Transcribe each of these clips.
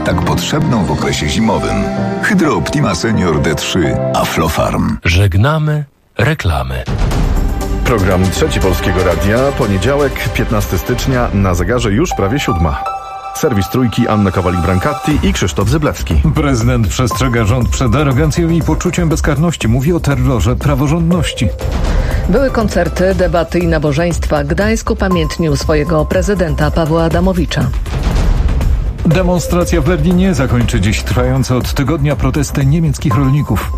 tak potrzebną w okresie zimowym. Hydro Optima Senior D3 Aflofarm. Żegnamy reklamy. Program Trzeci Polskiego Radia, poniedziałek, 15 stycznia, na zegarze już prawie 7. Serwis Trójki, Anna Kowalik-Brankatti i Krzysztof Zyblewski. Prezydent przestrzega rząd przed arogancją i poczuciem bezkarności. Mówi o terrorze praworządności. Były koncerty, debaty i nabożeństwa. Gdańsk upamiętnił swojego prezydenta Pawła Adamowicza. Demonstracja w Berlinie zakończy dziś trwające od tygodnia protesty niemieckich rolników.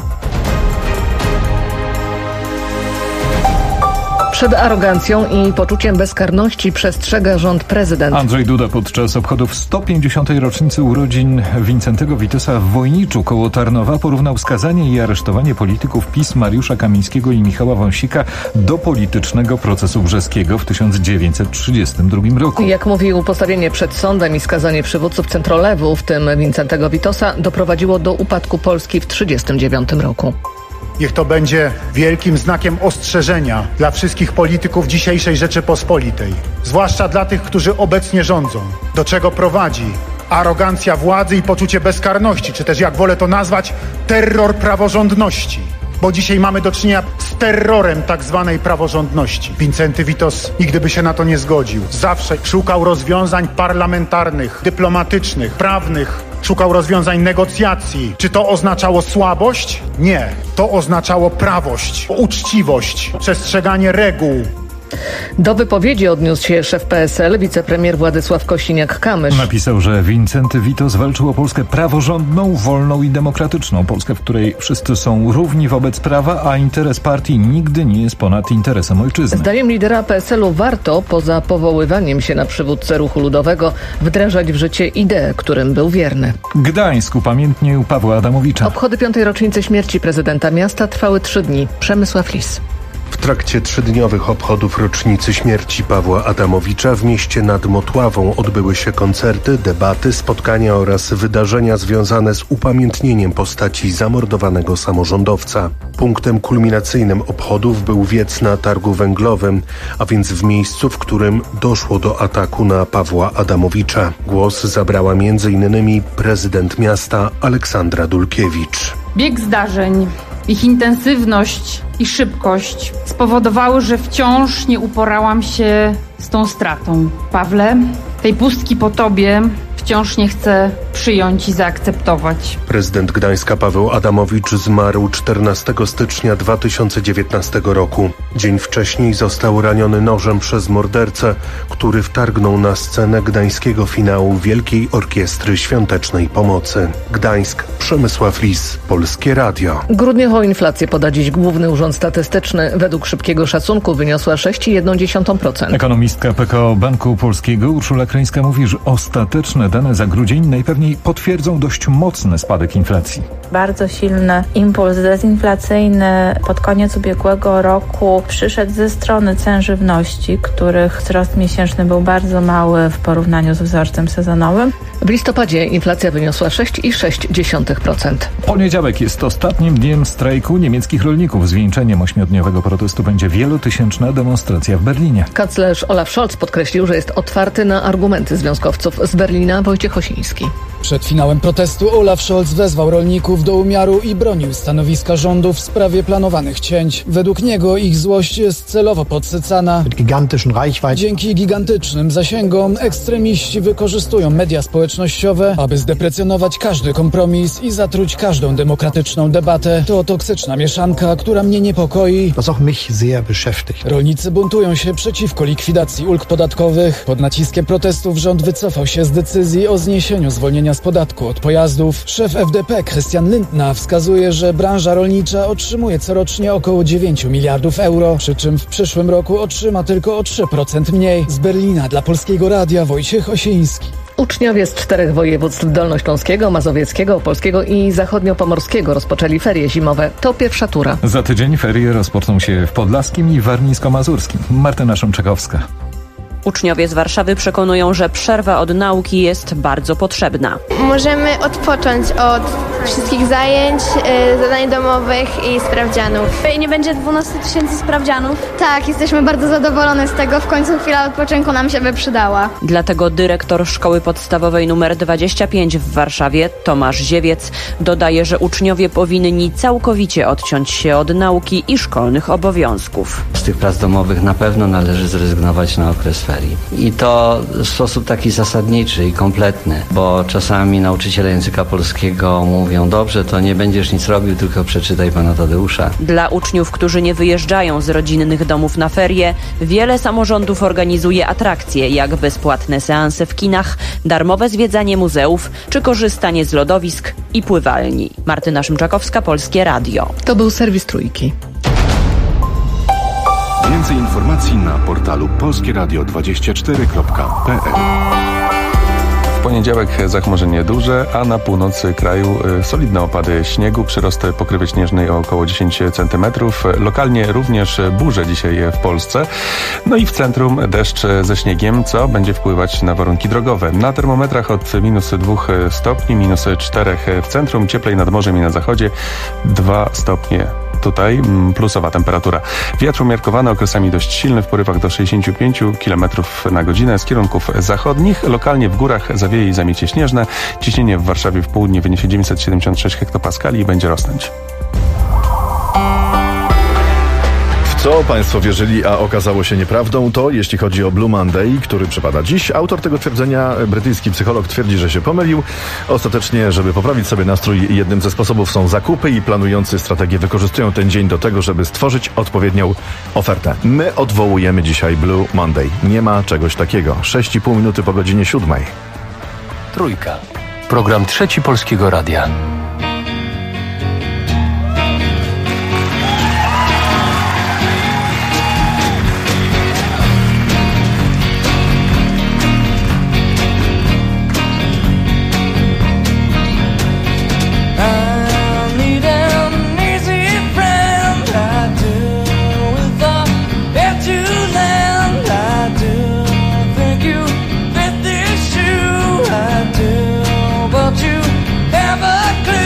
Przed arogancją i poczuciem bezkarności przestrzega rząd prezydent. Andrzej Duda podczas obchodów 150. rocznicy urodzin Wincentego Witosa w Wojniczu koło Tarnowa porównał skazanie i aresztowanie polityków PiS Mariusza Kamińskiego i Michała Wąsika do politycznego procesu brzeskiego w 1932 roku. Jak mówił, postawienie przed sądem i skazanie przywódców Centrolewu, w tym Wincentego Witosa, doprowadziło do upadku Polski w 1939 roku. Niech to będzie wielkim znakiem ostrzeżenia dla wszystkich polityków dzisiejszej Rzeczypospolitej, zwłaszcza dla tych, którzy obecnie rządzą. Do czego prowadzi arogancja władzy i poczucie bezkarności, czy też, jak wolę to nazwać, terror praworządności. Bo dzisiaj mamy do czynienia z terrorem tak zwanej praworządności. Wincenty Witos nigdy by się na to nie zgodził. Zawsze szukał rozwiązań parlamentarnych, dyplomatycznych, prawnych. Szukał rozwiązań negocjacji. Czy to oznaczało słabość? Nie. To oznaczało prawość, uczciwość, przestrzeganie reguł. Do wypowiedzi odniósł się szef PSL, wicepremier Władysław Kosiniak-Kamysz. Napisał, że Wincenty Witos walczył o Polskę praworządną, wolną i demokratyczną. Polskę, w której wszyscy są równi wobec prawa, a interes partii nigdy nie jest ponad interesem ojczyzny. Zdaniem lidera PSL-u warto, poza powoływaniem się na przywódcę ruchu ludowego, wdrażać w życie idee, którym był wierny. Gdańsk upamiętnił Pawła Adamowicza. Obchody 5. rocznicy śmierci prezydenta miasta trwały 3 dni. Przemysław Lis. W trakcie 3-dniowych obchodów rocznicy śmierci Pawła Adamowicza w mieście nad Motławą odbyły się koncerty, debaty, spotkania oraz wydarzenia związane z upamiętnieniem postaci zamordowanego samorządowca. Punktem kulminacyjnym obchodów był wiec na targu węglowym, a więc w miejscu, w którym doszło do ataku na Pawła Adamowicza. Głos zabrała m.in. prezydent miasta Aleksandra Dulkiewicz. Bieg zdarzeń, ich intensywność i szybkość spowodowały, że wciąż nie uporałam się z tą stratą. Pawle, tej pustki po tobie wciąż nie chcę przyjąć i zaakceptować. Prezydent Gdańska Paweł Adamowicz zmarł 14 stycznia 2019 roku. Dzień wcześniej został raniony nożem przez mordercę, który wtargnął na scenę gdańskiego finału Wielkiej Orkiestry Świątecznej Pomocy. Gdańsk, Przemysław Lis, Polskie Radio. Grudniową inflację poda dziś Główny Urząd Statystyczny. Według szybkiego szacunku wyniosła 6,1%. Ekonomistka PKO Banku Polskiego Urszula Kryńska mówi, że ostateczne dane za grudzień najpewniej potwierdzą dość mocny spadek inflacji. Bardzo silny impuls dezinflacyjny pod koniec ubiegłego roku przyszedł ze strony cen żywności, których wzrost miesięczny był bardzo mały w porównaniu z wzrostem sezonowym. W listopadzie inflacja wyniosła 6,6%. Poniedziałek jest ostatnim dniem strajku niemieckich rolników. Zwieńczeniem 8-dniowego protestu będzie wielotysięczna demonstracja w Berlinie. Kanclerz Olaf Scholz podkreślił, że jest otwarty na argumenty związkowców. Z Berlina Wojciech Osiński. Przed finałem protestu Olaf Scholz wezwał rolników do umiaru i bronił stanowiska rządu w sprawie planowanych cięć. Według niego ich złość jest celowo podsycana. Dzięki gigantycznym zasięgom ekstremiści wykorzystują media społecznościowe, aby zdeprecjonować każdy kompromis i zatruć każdą demokratyczną debatę. To toksyczna mieszanka, która mnie niepokoi. Rolnicy buntują się przeciwko likwidacji ulg podatkowych. Pod naciskiem protestów rząd wycofał się z decyzji o zniesieniu zwolnienia z podatku od pojazdów. Szef FDP Christian Lindner wskazuje, że branża rolnicza otrzymuje corocznie około 9 miliardów euro, przy czym w przyszłym roku otrzyma tylko o 3% mniej. Z Berlina dla Polskiego Radia Wojciech Osiński. Uczniowie z 4 województw dolnośląskiego, mazowieckiego, opolskiego i zachodniopomorskiego rozpoczęli ferie zimowe. To pierwsza tura. Za tydzień ferie rozpoczną się w podlaskim i warmińsko-mazurskim. Martyna Szymczakowska. Uczniowie z Warszawy przekonują, że przerwa od nauki jest bardzo potrzebna. Możemy odpocząć od wszystkich zajęć, zadań domowych i sprawdzianów. I nie będzie 12 000 sprawdzianów? Tak, jesteśmy bardzo zadowolone z tego. W końcu chwila odpoczynku nam się by przydała. Dlatego dyrektor Szkoły Podstawowej nr 25 w Warszawie, Tomasz Ziewiec, dodaje, że uczniowie powinni całkowicie odciąć się od nauki i szkolnych obowiązków. Z tych prac domowych na pewno należy zrezygnować na okres ferii. I to w sposób taki zasadniczy i kompletny, bo czasami nauczyciele języka polskiego mówią: dobrze, to nie będziesz nic robił, tylko przeczytaj pana Tadeusza. Dla uczniów, którzy nie wyjeżdżają z rodzinnych domów na ferie, wiele samorządów organizuje atrakcje, jak bezpłatne seanse w kinach, darmowe zwiedzanie muzeów czy korzystanie z lodowisk i pływalni. Martyna Szymczakowska, Polskie Radio. To był serwis Trójki. Więcej informacji na portalu polskieradio24.pl. W poniedziałek zachmurzenie duże, a na północy kraju solidne opady śniegu, przyrost pokrywy śnieżnej o około 10 cm. Lokalnie również burze dzisiaj w Polsce. No i w centrum deszcz ze śniegiem, co będzie wpływać na warunki drogowe. Na termometrach od -2 stopni, -4 w centrum, cieplej nad morzem i na zachodzie, 2 stopnie. Tutaj plusowa temperatura. Wiatr umiarkowany, okresami dość silny, w porywach do 65 km na godzinę z kierunków zachodnich. Lokalnie w górach zawieje i zamiecie śnieżne. Ciśnienie w Warszawie w południe wyniesie 976 hektopaskali i będzie rosnąć. Co Państwo wierzyli, a okazało się nieprawdą, to jeśli chodzi o Blue Monday, który przypada dziś. Autor tego twierdzenia, brytyjski psycholog, twierdzi, że się pomylił. Ostatecznie, żeby poprawić sobie nastrój, jednym ze sposobów są zakupy i planujący strategię wykorzystują ten dzień do tego, żeby stworzyć odpowiednią ofertę. My odwołujemy dzisiaj Blue Monday. Nie ma czegoś takiego. 6,5 minuty po godzinie 7. Trójka. Program Trzeci Polskiego Radia. But you have a clue.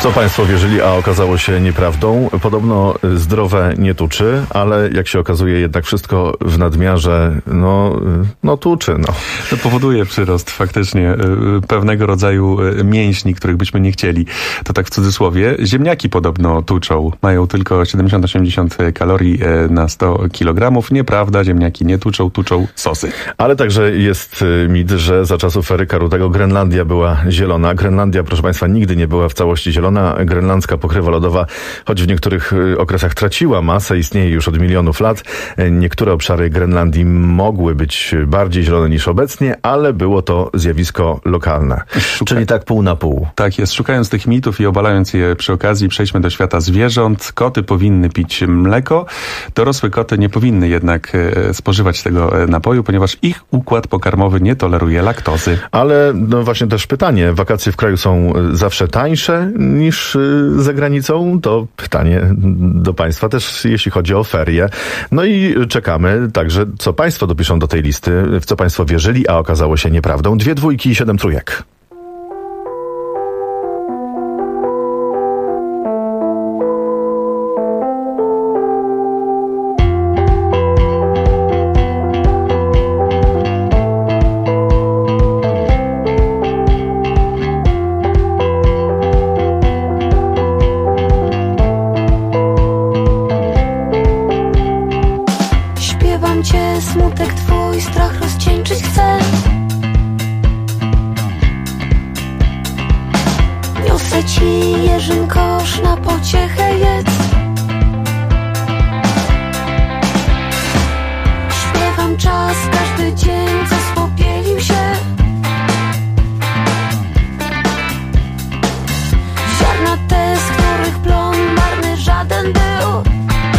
co państwo wierzyli, a okazało się nieprawdą. Podobno zdrowe nie tuczy, ale jak się okazuje jednak wszystko w nadmiarze, no tuczy, no. To powoduje przyrost faktycznie pewnego rodzaju mięśni, których byśmy nie chcieli. To tak w cudzysłowie. Ziemniaki podobno tuczą. Mają tylko 70-80 kalorii na 100 kg. Nieprawda, ziemniaki nie tuczą, tuczą sosy. Ale także jest mit, że za czasów ery Karutego Grenlandia była zielona. Grenlandia, proszę państwa, nigdy nie była w całości zielona. Grenlandzka pokrywa lodowa, choć w niektórych okresach traciła masę, istnieje już od milionów lat. Niektóre obszary Grenlandii mogły być bardziej zielone niż obecnie, ale było to zjawisko lokalne. Czyli tak pół na pół. Tak jest. Szukając tych mitów i obalając je przy okazji, przejdźmy do świata zwierząt. Koty powinny pić mleko. Dorosłe koty nie powinny jednak spożywać tego napoju, ponieważ ich układ pokarmowy nie toleruje laktozy. Ale no właśnie też pytanie. Wakacje w kraju są zawsze tańsze niż za granicą? To pytanie do państwa też, jeśli chodzi o ferie. No i czekamy także, co państwo dopiszą do tej listy, w co państwo wierzyli, a okazało się nieprawdą. 2 dwójki i 7 trójek. Smutek twój, strach rozcieńczyć chcę. Niosę ci jeżyn kosz, na pociechę jedz. Śpiewam czas, każdy dzień zasłopielił się. Ziarna te, z których plon marny żaden był.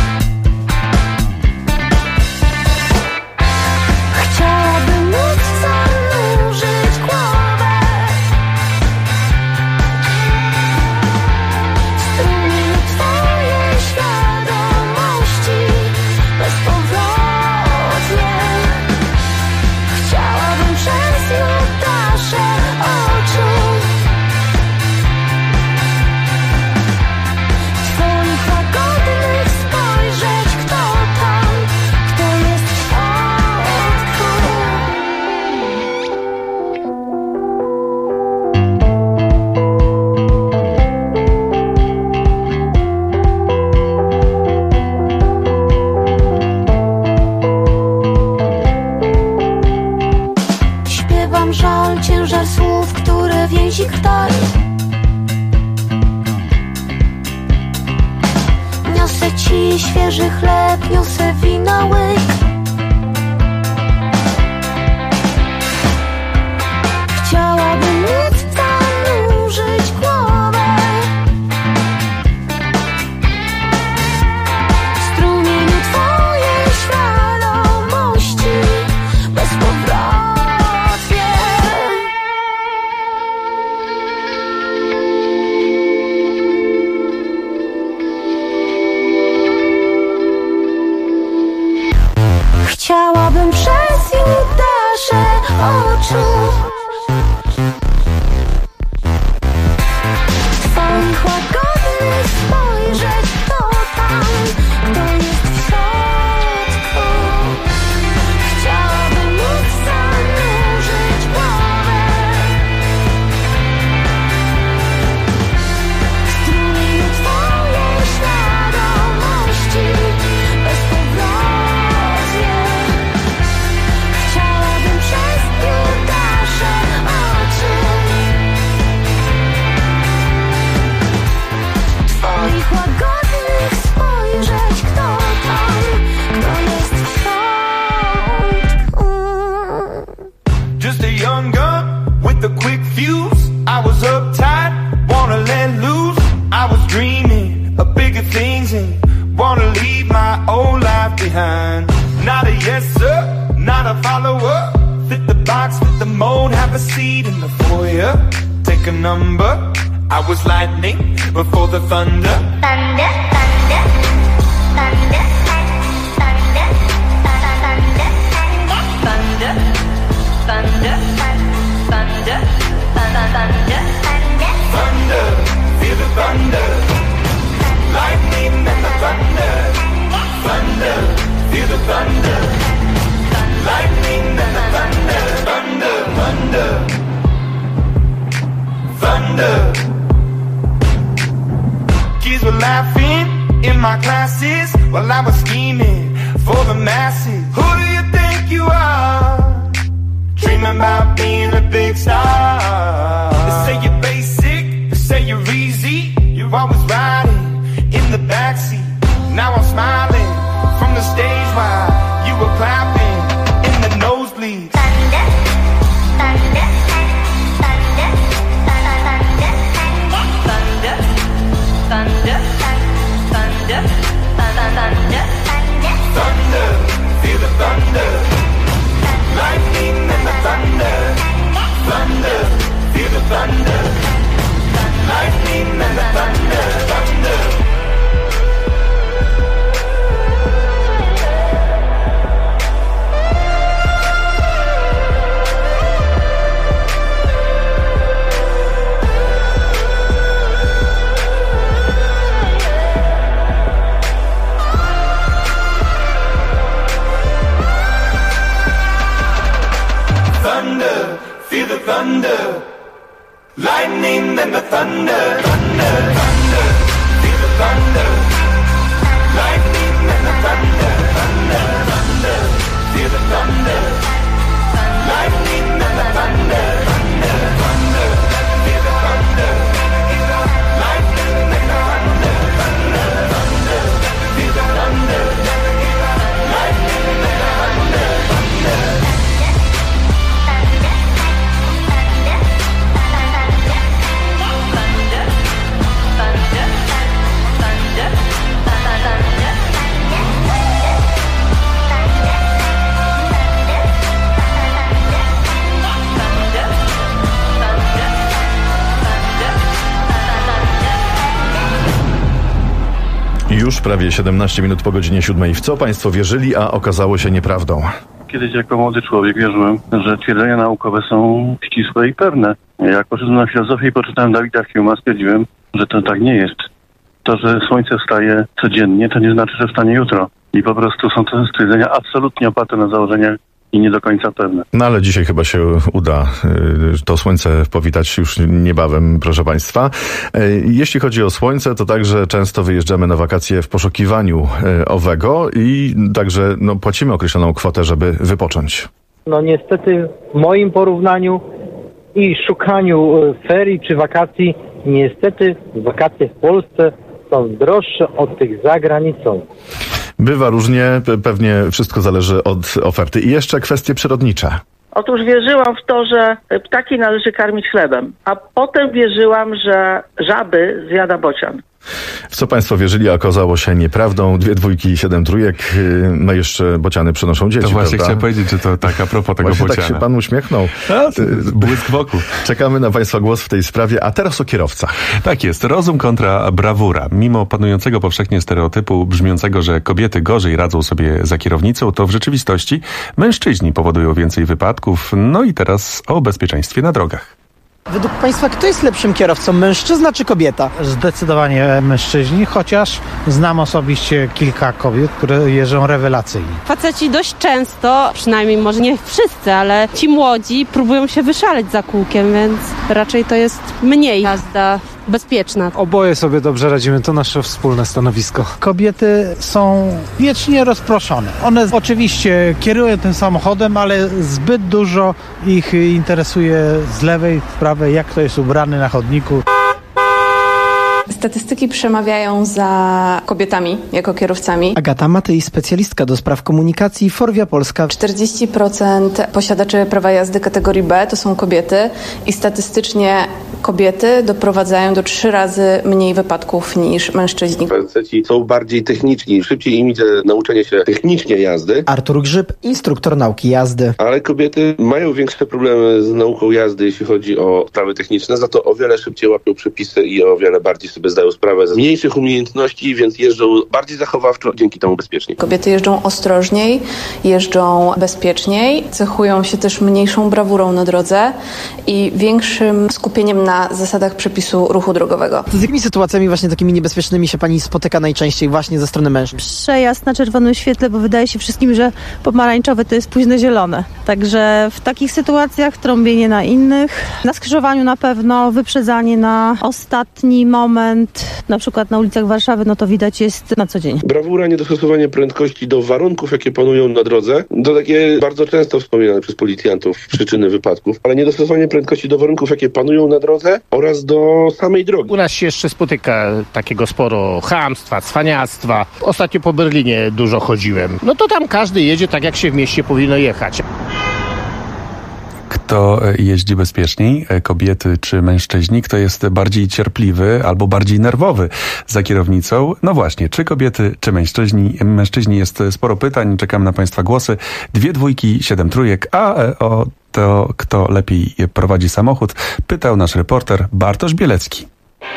Żal, ciężar słów, które więzi krtani. Niosę ci świeży chleb, niosę wina łyk. Chciałabym móc zanurzyć głowę w strumieniu twojej świadomości bezpowrotnie. Chciałabym przez judasze oczu twoich łagodnych spojrzeć, kto tam, kto jest w środku. Chciałabym móc zanurzyć głowę w strumieniu twojej świadomości bezpowrotnie. Łagodnych spojrzeć, kto tam, kto jest w środku. Just a young gun with a quick fuse. I was uptight, wanna let loose. I was dreaming of bigger things and wanna leave my old life behind. Not a yes sir, not a follower. Fit the box, fit the mold, have a seat in the foyer. Take a number. I was lightning before the thunder. Thunder, thunder, thunder, thunder, thunder, thunder, thunder, thunder, thunder, thunder, thunder, thunder, feel the thunder. were laughing in my classes while I was scheming for the masses. Who do you think you are? Dreaming about being a big star. They say you're basic, they say you're easy. You're always riding in the backseat. Now I'm smiling from the stage while you were clapping in the nosebleeds. Thunder, thunder, thunder, thunder, thunder, thunder, thunder, thunder, thunder, feel the thunder, lightning and the thunder, thunder, feel the thunder, lightning and the thunder, thunder. Thunder, feel the thunder, lightning and the thunder, thunder, thunder, feel the thunder, lightning and the thunder, thunder, thunder, feel the thunder, lightning and the thunder, thunder, thunder, feel the thunder, lightning and the thunder, thunder, thunder, feel the thunder, lightning and the thunder, thunder. Już prawie 17 minut po godzinie 7. W co państwo wierzyli, a okazało się nieprawdą? Kiedyś jako młody człowiek wierzyłem, że twierdzenia naukowe są ścisłe i pewne. Jak poszedłem na filozofię i poczytałem Davida Hume'a, stwierdziłem, że to tak nie jest. To, że słońce wstaje codziennie, to nie znaczy, że wstanie jutro. I po prostu są to stwierdzenia absolutnie oparte na założeniach i nie do końca pewne. No ale dzisiaj chyba się uda to słońce powitać już niebawem, proszę państwa. Jeśli chodzi o słońce, to także często wyjeżdżamy na wakacje w poszukiwaniu owego i także płacimy określoną kwotę, żeby wypocząć. No niestety w moim porównaniu i szukaniu ferii czy wakacji, niestety wakacje w Polsce są droższe od tych za granicą. Bywa różnie, pewnie wszystko zależy od oferty. I jeszcze kwestie przyrodnicze. Otóż wierzyłam w to, że ptaki należy karmić chlebem, a potem wierzyłam, że żaby zjada bocian. W co państwo wierzyli, a okazało się nieprawdą. 2 dwójki i 7 trójek. No jeszcze bociany przynoszą dzieci, to właśnie prawda? chciałem powiedzieć, że to tak a propos tego właśnie bociana. Tak się pan uśmiechnął. Błysk wokół. Czekamy na państwa głos w tej sprawie, a teraz o kierowcach. Tak jest. Rozum kontra brawura. Mimo panującego powszechnie stereotypu brzmiącego, że kobiety gorzej radzą sobie za kierownicą, to w rzeczywistości mężczyźni powodują więcej wypadków. No i teraz o bezpieczeństwie na drogach. Według państwa kto jest lepszym kierowcą, mężczyzna czy kobieta? Zdecydowanie mężczyźni, chociaż znam osobiście kilka kobiet, które jeżdżą rewelacyjnie. Faceci dość często, przynajmniej może nie wszyscy, ale ci młodzi próbują się wyszaleć za kółkiem, więc raczej to jest mniej jazda bezpieczna. Oboje sobie dobrze radzimy, to nasze wspólne stanowisko. Kobiety są wiecznie rozproszone. One oczywiście kierują tym samochodem, ale zbyt dużo ich interesuje z lewej, z prawej, jak to jest ubrany na chodniku. Statystyki przemawiają za kobietami jako kierowcami. Agata Matyj, specjalistka do spraw komunikacji, Forvia Polska. 40% posiadaczy prawa jazdy kategorii B to są kobiety i statystycznie kobiety doprowadzają do 3 razy mniej wypadków niż mężczyźni. Faceci są bardziej techniczni, szybciej im idzie nauczenie się technicznie jazdy. Artur Grzyb, instruktor nauki jazdy. Ale kobiety mają większe problemy z nauką jazdy, jeśli chodzi o sprawy techniczne, za to o wiele szybciej łapią przepisy i o wiele bardziej sobie zdają sprawę z mniejszych umiejętności, więc jeżdżą bardziej zachowawczo, dzięki temu bezpieczniej. Kobiety jeżdżą ostrożniej, jeżdżą bezpieczniej, cechują się też mniejszą brawurą na drodze i większym skupieniem na zasadach przepisu ruchu drogowego. Z jakimi sytuacjami właśnie takimi niebezpiecznymi się pani spotyka najczęściej właśnie ze strony mężczyzn? Przejazd na czerwonym świetle, bo wydaje się wszystkim, że pomarańczowe to jest późne zielone. Także w takich sytuacjach trąbienie na innych. Na skrzyżowaniu na pewno, wyprzedzanie na ostatni moment, na przykład na ulicach Warszawy, no to widać jest na co dzień. Brawura, niedostosowanie prędkości do warunków, jakie panują na drodze. To takie bardzo często wspominane przez policjantów przyczyny wypadków, ale niedostosowanie prędkości do warunków, jakie panują na drodze oraz do samej drogi. U nas się jeszcze spotyka takiego sporo chamstwa, cwaniactwa. Ostatnio po Berlinie dużo chodziłem. No to tam każdy jedzie tak, jak się w mieście powinno jechać. Kto jeździ bezpieczniej, kobiety czy mężczyźni? Kto jest bardziej cierpliwy albo bardziej nerwowy za kierownicą? No właśnie, czy kobiety, czy mężczyźni? Jest sporo pytań, czekam na Państwa głosy. 2 dwójki, 7 trójek, a o to, kto lepiej prowadzi samochód, pytał nasz reporter Bartosz Bielecki.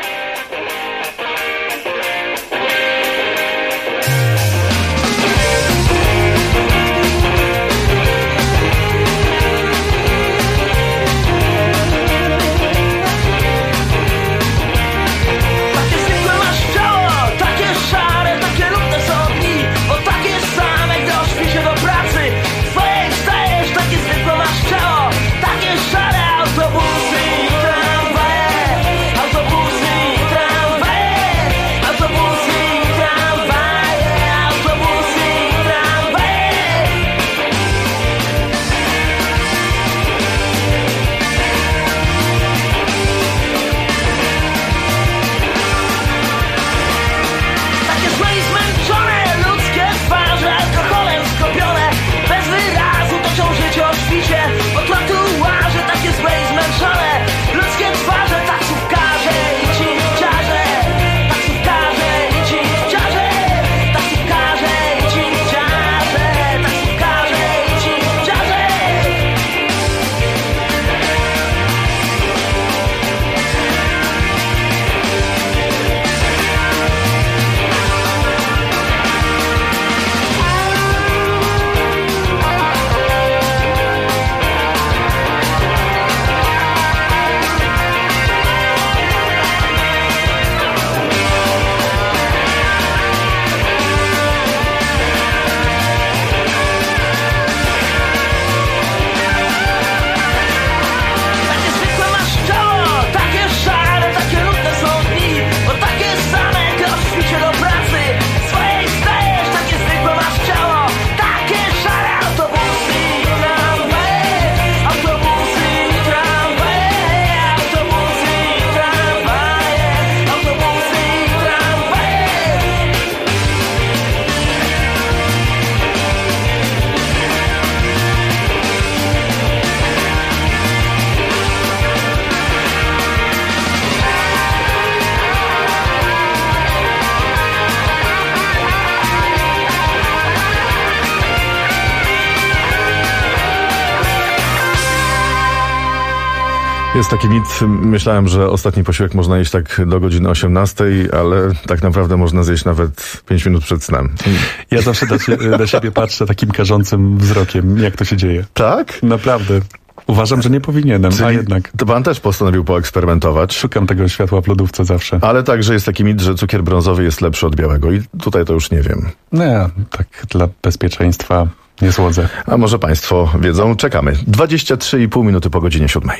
Jest taki mit, myślałem, że ostatni posiłek można jeść tak do godziny 18, ale tak naprawdę można zjeść nawet 5 minut przed snem. Ja zawsze na siebie patrzę takim karzącym wzrokiem, jak to się dzieje. Tak? Naprawdę. Uważam, że nie powinienem, a jednak. To pan też postanowił poeksperymentować. Szukam tego światła w lodówce zawsze. Ale także jest taki mit, że cukier brązowy jest lepszy od białego i tutaj to już nie wiem. Nie, tak dla bezpieczeństwa nie słodzę. A może państwo wiedzą? Czekamy. 23,5 minuty po godzinie 7.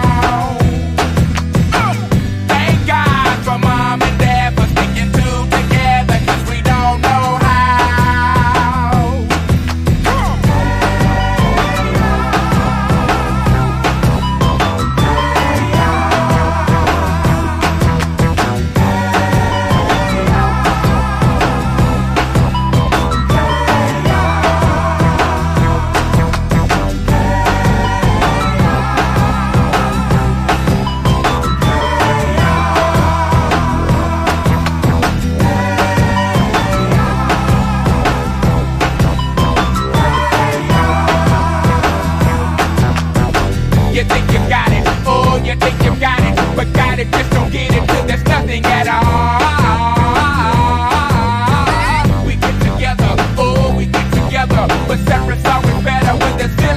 Thank God for mom and dad for sticking to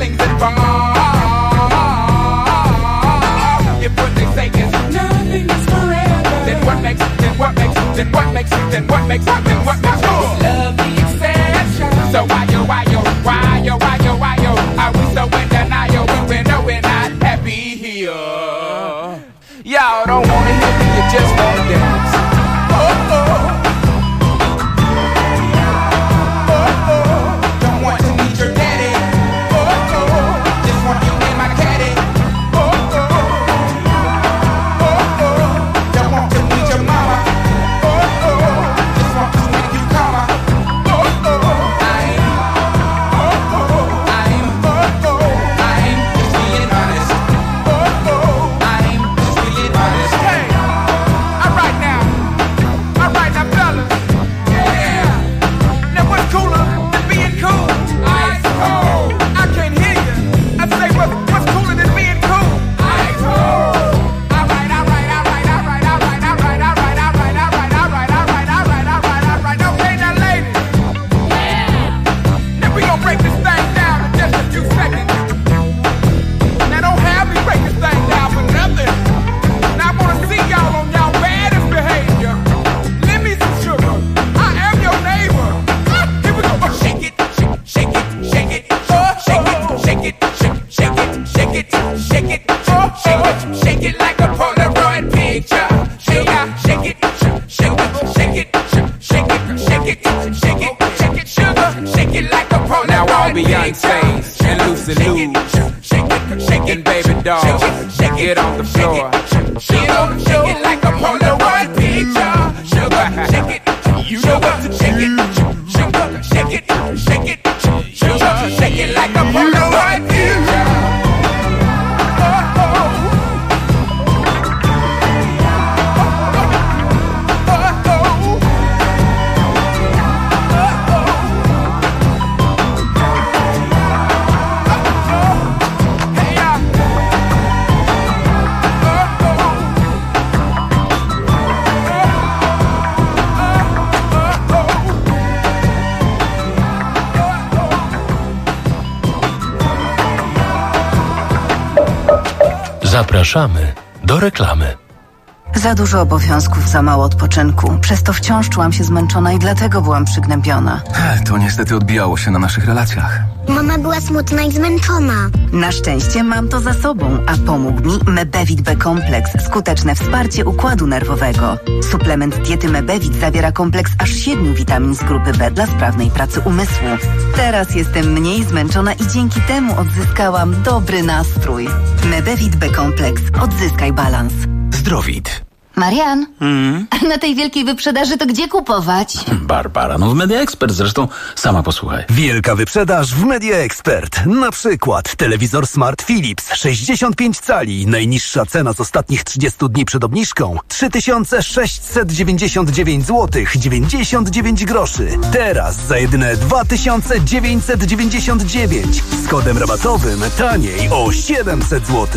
things involved. If what they say is nothing is forever, then what makes sure? Love the exception. So why yo, are we so in denial when we know we're not happy here? Y'all don't wanna hear me, you just wanna dance. Oh, oh. Don't want to meet your daddy. Oh, oh. Just want you in my caddy. Oh, oh. Oh, oh. Don't want to meet your mama. Oh, oh. Just want to make you come. Oh, oh. I'm just being honest. Oh, oh. I'm just being honest. Hey, all right now, fellas. Yeah. Now what's cooler than being cool? Ice cold. I can't hear you. I say what's cooler than being cool? Ice cold. All right. Okay, now ladies. Yeah. Now we gon' break this thing down in just a few seconds. Now don't have me break this thing down for nothing. Now I wanna see y'all on y'all baddest behavior. Lend me some sugar. I am your neighbor. Here we go. Shake it. Shake it. Shake it. Shake it. Shake it. Shake it. Shake it. Shake it. Shake it. Shake it like a Polaroid picture. Shake it. Shake it. Shake it. Shake it. Shake it. Shake it. Shake it. Shake it. Sugar. Shake it like a Polaroid picture. Now all Beyonce's and Lucy Lou's and Baby Doll, get on the floor. Shake it like a Polaroid picture. Sugar, shake it. Sugar, shake it. Sugar, shake it. Shake it. Sugar, shake it like a Polaroid picture. Zapraszamy do reklamy. Za dużo obowiązków, za mało odpoczynku. Przez to wciąż czułam się zmęczona i dlatego byłam przygnębiona. To niestety odbijało się na naszych relacjach. Mama była smutna i zmęczona. Na szczęście mam to za sobą, a pomógł mi Mebevit B-kompleks. Skuteczne wsparcie układu nerwowego. Suplement diety Mebevit zawiera kompleks aż 7 witamin z grupy B dla sprawnej pracy umysłu. Teraz jestem mniej zmęczona i dzięki temu odzyskałam dobry nastrój. Mebevit B-kompleks. Odzyskaj balans. Zdrowit. Marian, na tej wielkiej wyprzedaży to gdzie kupować? Barbara, w Media Expert, zresztą sama posłuchaj. Wielka wyprzedaż w Media Expert. Na przykład telewizor Smart Philips 65 cali. Najniższa cena z ostatnich 30 dni przed obniżką 3699 zł 99 groszy. Teraz za jedyne 2999 z kodem rabatowym taniej o 700 zł.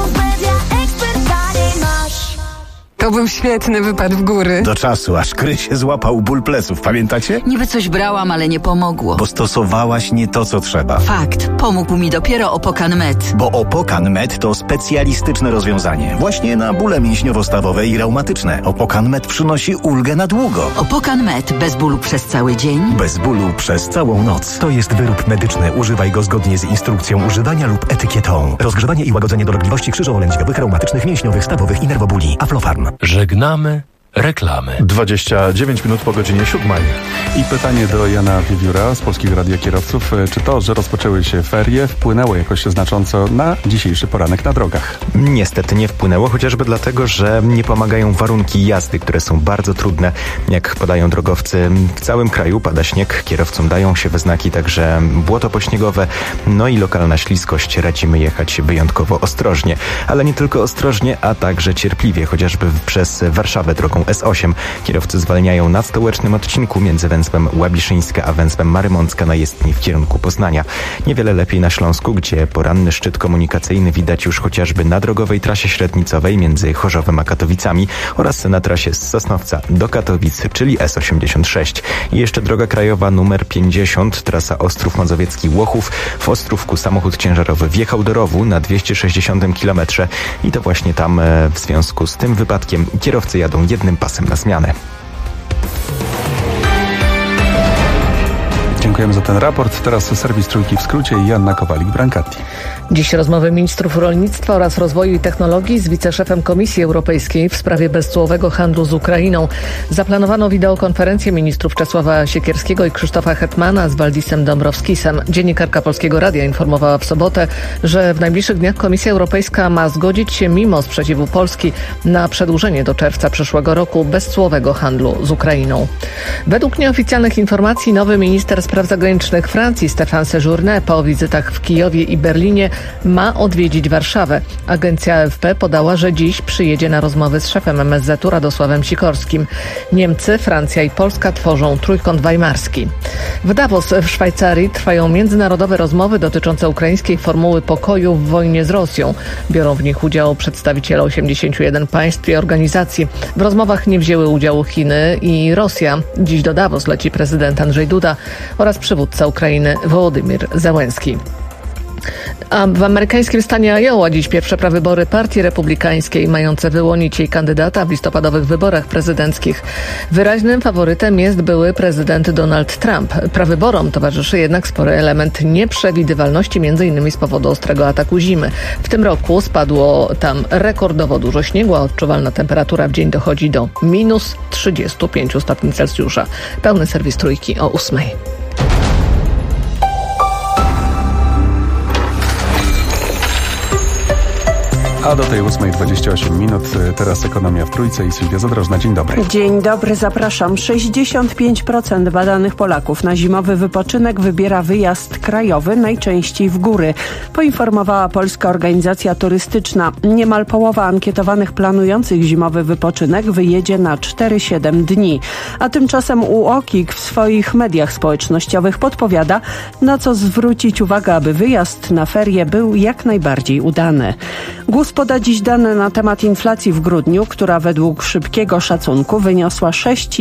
To był świetny wypad w góry. Do czasu, aż Krysie złapał ból pleców, pamiętacie? Niby coś brałam, ale nie pomogło. Bo stosowałaś nie to, co trzeba. Fakt. Pomógł mi dopiero Opokan Med. Bo Opokan Med to specjalistyczne rozwiązanie. Właśnie na bóle mięśniowo-stawowe i reumatyczne. Opokan Med przynosi ulgę na długo. Opokan Med. Bez bólu przez cały dzień. Bez bólu przez całą noc. To jest wyrób medyczny. Używaj go zgodnie z instrukcją używania lub etykietą. Rozgrzewanie i łagodzenie dolegliwości krzyżowo-lędźwiowych, reumatycznych, mięśniowych, stawowych i nerwobóli. Aflofarm. Żegnamy reklamy. 29 minut po godzinie 7. I pytanie do Jana Wiewióra z Polskiego Radia Kierowców. Czy to, że rozpoczęły się ferie, wpłynęło jakoś znacząco na dzisiejszy poranek na drogach? Niestety nie wpłynęło, chociażby dlatego, że nie pomagają warunki jazdy, które są bardzo trudne. Jak podają drogowcy, w całym kraju pada śnieg, kierowcom dają się we znaki także błoto pośniegowe, no i lokalna śliskość. Radzimy jechać wyjątkowo ostrożnie, ale nie tylko ostrożnie, a także cierpliwie, chociażby przez Warszawę drogą S8. Kierowcy zwalniają na stołecznym odcinku między węzłem Łabiszyńska a węzłem Marymącka na jezdni w kierunku Poznania. Niewiele lepiej na Śląsku, gdzie poranny szczyt komunikacyjny widać już chociażby na drogowej trasie średnicowej między Chorzowem a Katowicami oraz na trasie z Sosnowca do Katowic, czyli S86. I jeszcze droga krajowa numer 50, trasa Ostrów Mazowiecki-Łochów. W Ostrówku samochód ciężarowy wjechał do rowu na 260 km i to właśnie tam w związku z tym wypadkiem kierowcy jadą jednym pasem na zmianę. Dziękujemy za ten raport. Teraz serwis Trójki w skrócie i Joanna Kowalik-Brancati. Dziś rozmowy ministrów rolnictwa oraz rozwoju i technologii z wiceszefem Komisji Europejskiej w sprawie bezcłowego handlu z Ukrainą. Zaplanowano wideokonferencję ministrów Czesława Siekierskiego i Krzysztofa Hetmana z Waldisem Dąbrowskisem. Dziennikarka Polskiego Radia informowała w sobotę, że w najbliższych dniach Komisja Europejska ma zgodzić się mimo sprzeciwu Polski na przedłużenie do czerwca przyszłego roku bezcłowego handlu z Ukrainą. Według nieoficjalnych informacji nowy minister spraw zagranicznych Francji Stéphane Séjourné po wizytach w Kijowie i Berlinie ma odwiedzić Warszawę. Agencja AFP podała, że dziś przyjedzie na rozmowy z szefem MSZ-u Radosławem Sikorskim. Niemcy, Francja i Polska tworzą trójkąt weimarski. W Davos w Szwajcarii trwają międzynarodowe rozmowy dotyczące ukraińskiej formuły pokoju w wojnie z Rosją. Biorą w nich udział przedstawiciele 81 państw i organizacji. W rozmowach nie wzięły udziału Chiny i Rosja. Dziś do Davos leci prezydent Andrzej Duda oraz przywódca Ukrainy Wołodymyr Zełenski. A w amerykańskim stanie Iowa dziś pierwsze prawybory Partii Republikańskiej mające wyłonić jej kandydata w listopadowych wyborach prezydenckich. Wyraźnym faworytem jest były prezydent Donald Trump. Prawyborom towarzyszy jednak spory element nieprzewidywalności, m.in. z powodu ostrego ataku zimy. W tym roku spadło tam rekordowo dużo śniegu, a odczuwalna temperatura w dzień dochodzi do minus 35 stopni Celsjusza. Pełny serwis Trójki o 8:00. A do tej 8:28 minut teraz ekonomia w Trójce i Sylwia Zadrożna. Dzień dobry. Dzień dobry, zapraszam. 65% badanych Polaków na zimowy wypoczynek wybiera wyjazd krajowy, najczęściej w góry. Poinformowała Polska Organizacja Turystyczna. Niemal połowa ankietowanych planujących zimowy wypoczynek wyjedzie na 4-7 dni. A tymczasem UOKiK w swoich mediach społecznościowych podpowiada, na co zwrócić uwagę, aby wyjazd na ferie był jak najbardziej udany. GUS poda dziś dane na temat inflacji w grudniu, która według szybkiego szacunku wyniosła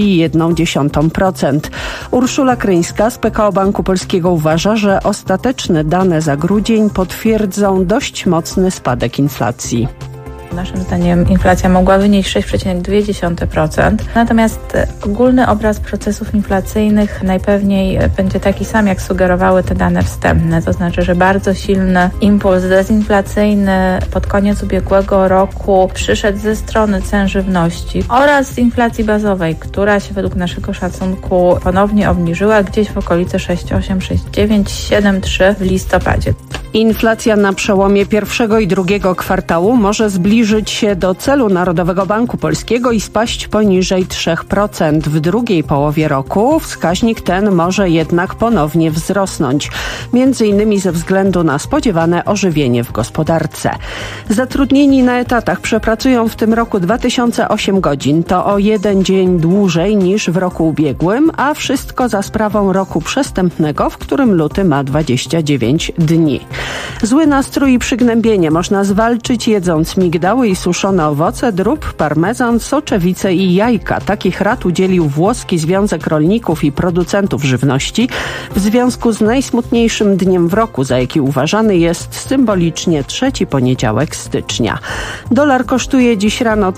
6,1%. Urszula Kryńska z PKO Banku Polskiego uważa, że ostateczne dane za grudzień potwierdzą dość mocny spadek inflacji. Naszym zdaniem inflacja mogła wynieść 6,2%. Natomiast ogólny obraz procesów inflacyjnych najpewniej będzie taki sam, jak sugerowały te dane wstępne. To znaczy, że bardzo silny impuls dezinflacyjny pod koniec ubiegłego roku przyszedł ze strony cen żywności oraz z inflacji bazowej, która się według naszego szacunku ponownie obniżyła gdzieś w okolicy 6,8, 6,9, 7,3 w listopadzie. Inflacja na przełomie pierwszego i drugiego kwartału może zbliżyć się do celu Narodowego Banku Polskiego i spaść poniżej 3%. W drugiej połowie roku wskaźnik ten może jednak ponownie wzrosnąć, między innymi ze względu na spodziewane ożywienie w gospodarce. Zatrudnieni na etatach przepracują w tym roku 2008 godzin. To o 1 dzień dłużej niż w roku ubiegłym, a wszystko za sprawą roku przestępnego, w którym luty ma 29 dni. Zły nastrój i przygnębienie można zwalczyć jedząc migdały i suszone owoce, drób, parmezan, soczewice i jajka. Takich rad udzielił Włoski Związek Rolników i Producentów Żywności w związku z najsmutniejszym dniem w roku, za jaki uważany jest symbolicznie trzeci poniedziałek stycznia. Dolar kosztuje dziś rano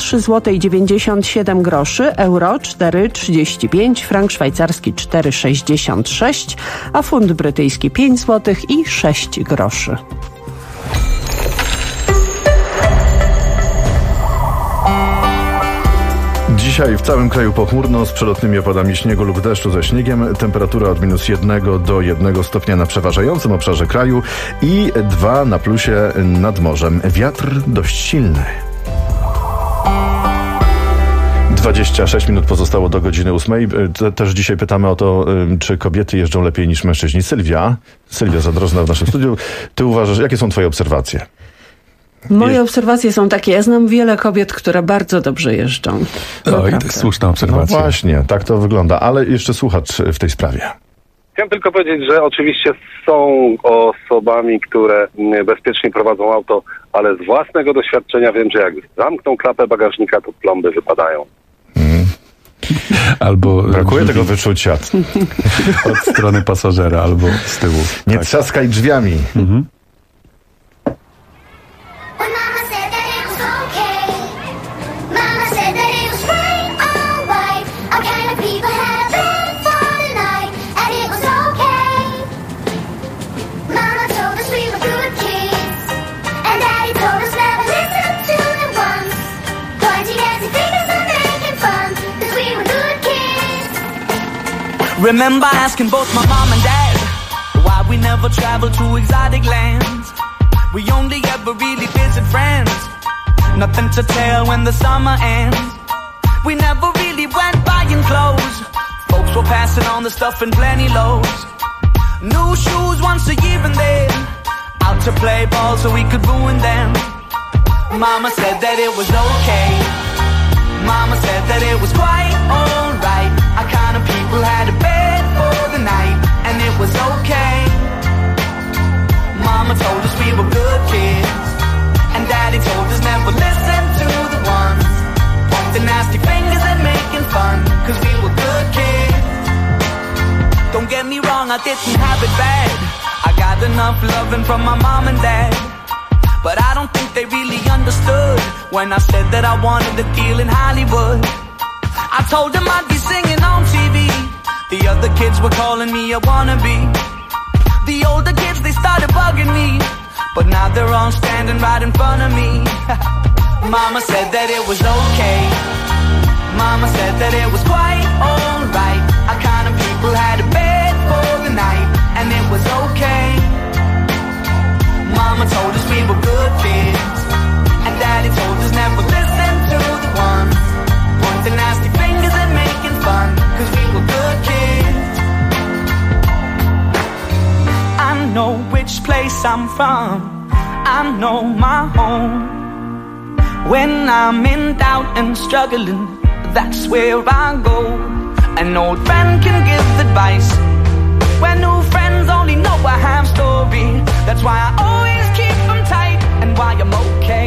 3,97 zł, euro 4,35, frank szwajcarski 4,66, a funt brytyjski 5 zł i 6 groszy. Dzisiaj w całym kraju pochmurno z przelotnymi opadami śniegu lub deszczu ze śniegiem. Temperatura od -1 do 1 stopnia na przeważającym obszarze kraju i 2 na plusie nad morzem. Wiatr dość silny. 26 minut pozostało do godziny 8. Też dzisiaj pytamy o to, czy kobiety jeżdżą lepiej niż mężczyźni. Sylwia Zadrożna w naszym studiu. Ty uważasz, jakie są twoje obserwacje? Moje obserwacje są takie. Ja znam wiele kobiet, które bardzo dobrze jeżdżą. I to jest słuszna obserwacja. No właśnie, tak to wygląda. Ale jeszcze słuchacz w tej sprawie. Chciałem tylko powiedzieć, że oczywiście są osobami, które bezpiecznie prowadzą auto, ale z własnego doświadczenia wiem, że jak zamkną klapę bagażnika, to plomby wypadają. Albo brakuje tego wyczucia. Od strony pasażera albo z tyłu. Nie trzaskaj drzwiami. Remember asking both my mom and dad why we never traveled to exotic lands. We only ever really visit friends. Nothing to tell when the summer ends. We never really went buying clothes. Folks were passing on the stuff in plenty loads. New shoes once a year and then out to play ball so we could ruin them. Mama said that it was okay. Mama said that it was quite alright. Our kind of people had a bed for the night, and it was okay. Mama told us we were good kids, and Daddy told us never listen to the ones pointing nasty fingers and making fun, cause we were good kids. Don't get me wrong, I didn't have it bad. I got enough loving from my mom and dad, but I don't think they really understood when I said that I wanted a deal in Hollywood. I told them I'd be singing on TV. The other kids were calling me a wannabe. The older kids, they started bugging me, but now they're all standing right in front of me. Mama said that it was okay. Mama said that it was quite alright. Our kind of people had a bed for the night, and it was okay. Mama told us we were good kids, and Daddy told us never listen to the ones pointing nasty fingers and making fun, cause we were good kids. I know which place I'm from, I know my home. When I'm in doubt and struggling, that's where I go. An old friend can give advice when new friends only know a half story. That's why I always keep them tight, and why I'm okay.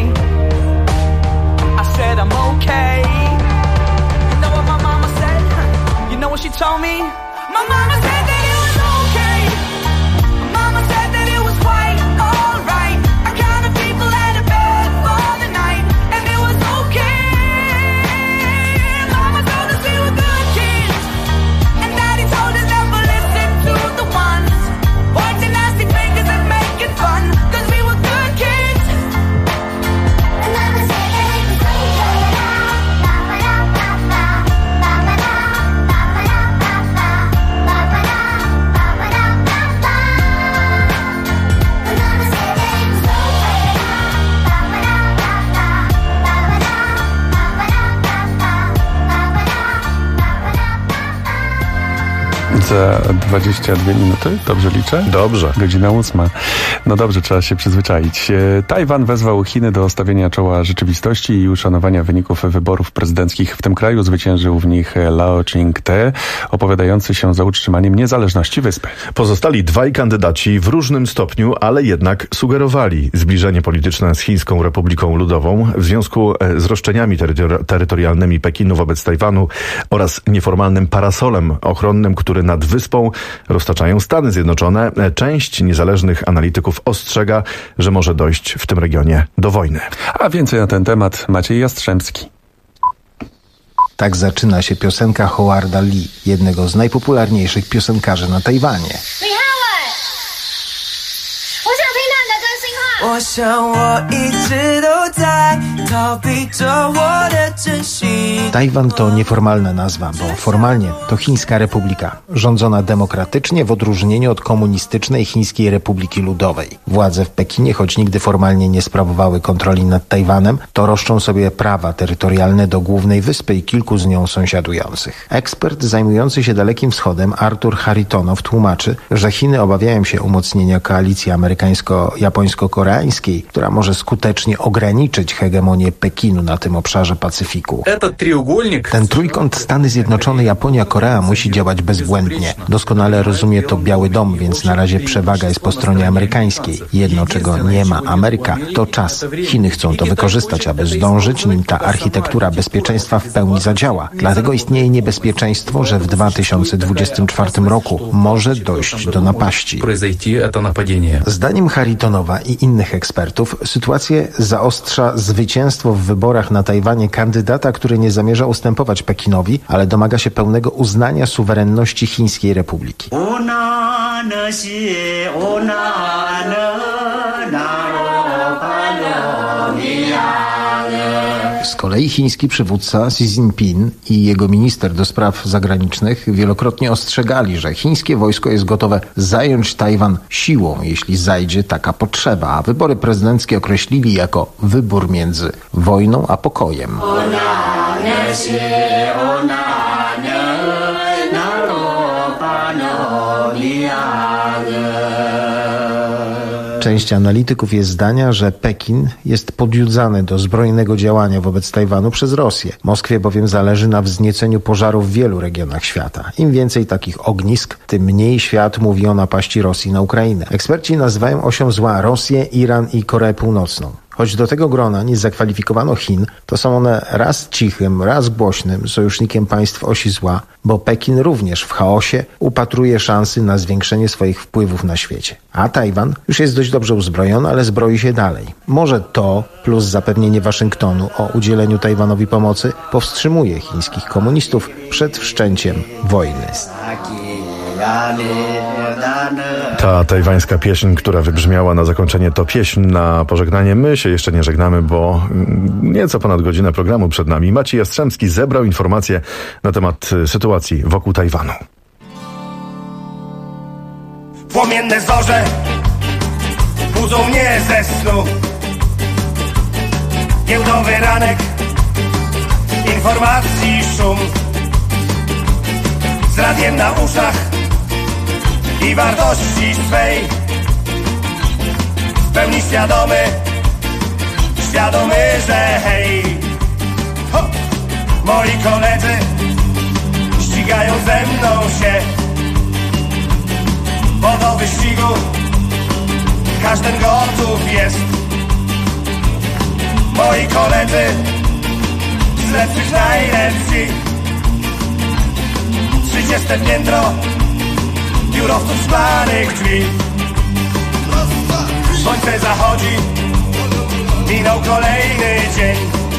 I said I'm okay. You know what my mama said? You know what she told me? My mama said that it was okay. Mama said that it was quite alright. Our kind of people had a bed for the night, and it was okay. Mama told us we were good kids, and Daddy told us never listen to the ones pointing nasty fingers and making fun, cause we were good kids. And Mama said that it was okay. Za 22 minuty, dobrze liczę? Dobrze. Godzina 8. No dobrze, trzeba się przyzwyczaić. Tajwan wezwał Chiny do stawienia czoła rzeczywistości i uszanowania wyników wyborów prezydenckich w tym kraju. Zwyciężył w nich Lao Ching-te, opowiadający się za utrzymaniem niezależności wyspy. Pozostali dwaj kandydaci w różnym stopniu, ale jednak sugerowali zbliżenie polityczne z Chińską Republiką Ludową w związku z roszczeniami terytorialnymi Pekinu wobec Tajwanu oraz nieformalnym parasolem ochronnym, który nad wyspą roztaczają Stany Zjednoczone. Część niezależnych analityków ostrzega, że może dojść w tym regionie do wojny. A więcej na ten temat Maciej Jastrzębski. Tak zaczyna się piosenka Howarda Lee, jednego z najpopularniejszych piosenkarzy na Tajwanie. Tajwan to nieformalna nazwa, bo formalnie to Chińska Republika, rządzona demokratycznie w odróżnieniu od komunistycznej Chińskiej Republiki Ludowej. Władze w Pekinie, choć nigdy formalnie nie sprawowały kontroli nad Tajwanem, to roszczą sobie prawa terytorialne do głównej wyspy i kilku z nią sąsiadujących. Ekspert zajmujący się Dalekim Wschodem Artur Haritonow tłumaczy, że Chiny obawiają się umocnienia koalicji amerykańsko-japońsko-koreańskiej, koreańskiej, która może skutecznie ograniczyć hegemonię Pekinu na tym obszarze Pacyfiku. Ten trójkąt Stany Zjednoczone, Japonia, Korea musi działać bezbłędnie. Doskonale rozumie to Biały Dom, więc na razie przewaga jest po stronie amerykańskiej. Jedno, czego nie ma Ameryka, to czas. Chiny chcą to wykorzystać, aby zdążyć, nim ta architektura bezpieczeństwa w pełni zadziała. Dlatego istnieje niebezpieczeństwo, że w 2024 roku może dojść do napaści. Zdaniem Haritonowa i innych ekspertów sytuację zaostrza zwycięstwo w wyborach na Tajwanie kandydata, który nie zamierza ustępować Pekinowi, ale domaga się pełnego uznania suwerenności Chińskiej Republiki. Z kolei chiński przywódca Xi Jinping i jego minister do spraw zagranicznych wielokrotnie ostrzegali, że chińskie wojsko jest gotowe zająć Tajwan siłą, jeśli zajdzie taka potrzeba, a wybory prezydenckie określili jako wybór między wojną a pokojem. Część analityków jest zdania, że Pekin jest podjudzany do zbrojnego działania wobec Tajwanu przez Rosję. Moskwie bowiem zależy na wznieceniu pożarów w wielu regionach świata. Im więcej takich ognisk, tym mniej świat mówi o napaści Rosji na Ukrainę. Eksperci nazywają osią zła Rosję, Iran i Koreę Północną. Choć do tego grona nie zakwalifikowano Chin, to są one raz cichym, raz głośnym sojusznikiem państw osi zła, bo Pekin również w chaosie upatruje szansy na zwiększenie swoich wpływów na świecie. A Tajwan już jest dość dobrze uzbrojony, ale zbroi się dalej. Może to, plus zapewnienie Waszyngtonu o udzieleniu Tajwanowi pomocy, powstrzymuje chińskich komunistów przed wszczęciem wojny. Ta tajwańska pieśń, która wybrzmiała na zakończenie, to pieśń na pożegnanie. My się jeszcze nie żegnamy, bo nieco ponad godzinę programu przed nami. Maciej Jastrzębski zebrał informacje na temat sytuacji wokół Tajwanu. Płomienne zorze budzą mnie ze snu. Giełdowy ranek, informacji szum. Z radiem na uszach i wartości swej. W pełni świadomy, że hej, ho! Moi koledzy ścigają ze mną się, bo do wyścigu każdy gotów jest. Moi koledzy z lepszych najlepsi. 30 piętro biurowców szklanych drzwi. Słońce zachodzi, minął kolejny dzień,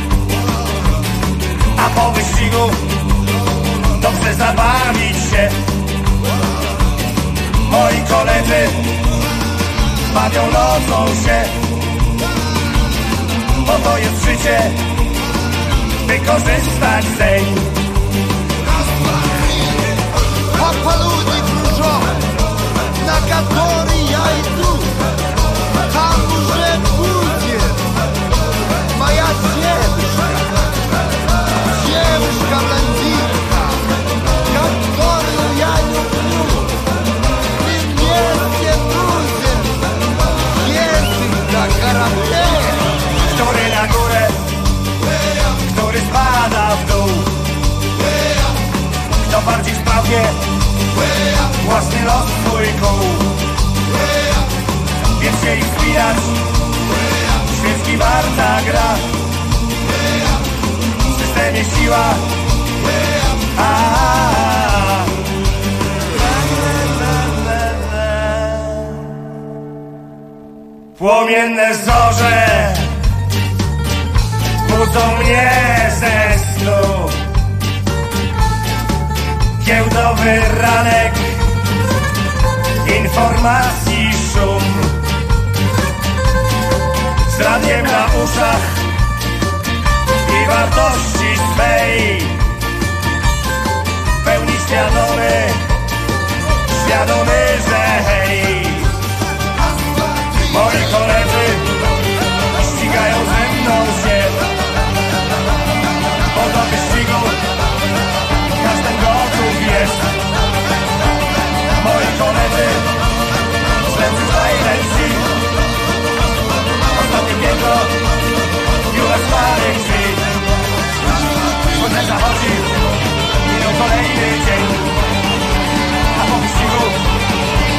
a po wyścigu dobrze zabawić się. Moi koledzy bawią nocą się, bo to jest życie, wykorzystać dzień. Полудник кружок, на который я иду, там уже будет моя девушка-блондинка, которую я люблю. Мы вместе будем ездить на корабле. Który na górę, który spada w dół. Kto bardziej sprawnie własny los swój kół. Więc się ich wspinać, świecki warta gra. W systemie siła, Płomienne zorze budzą mnie ze snu. Giełdowy ranek, informacji szum. Z radiem na uszach i wartości swej. W pełni świadomy, że hej. Moi koledzy ścigają ze mną się, bo do wyścigu każdy gotów jest. Moi koledzy z lepszych najlepsi.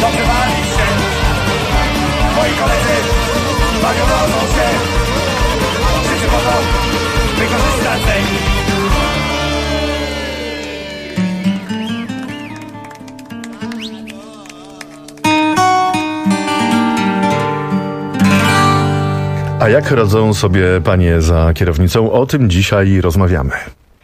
Pogrzewali się. Moi koledzy bawią się. Życie po to wykorzystać tej. A jak radzą sobie panie za kierownicą? O tym dzisiaj rozmawiamy. W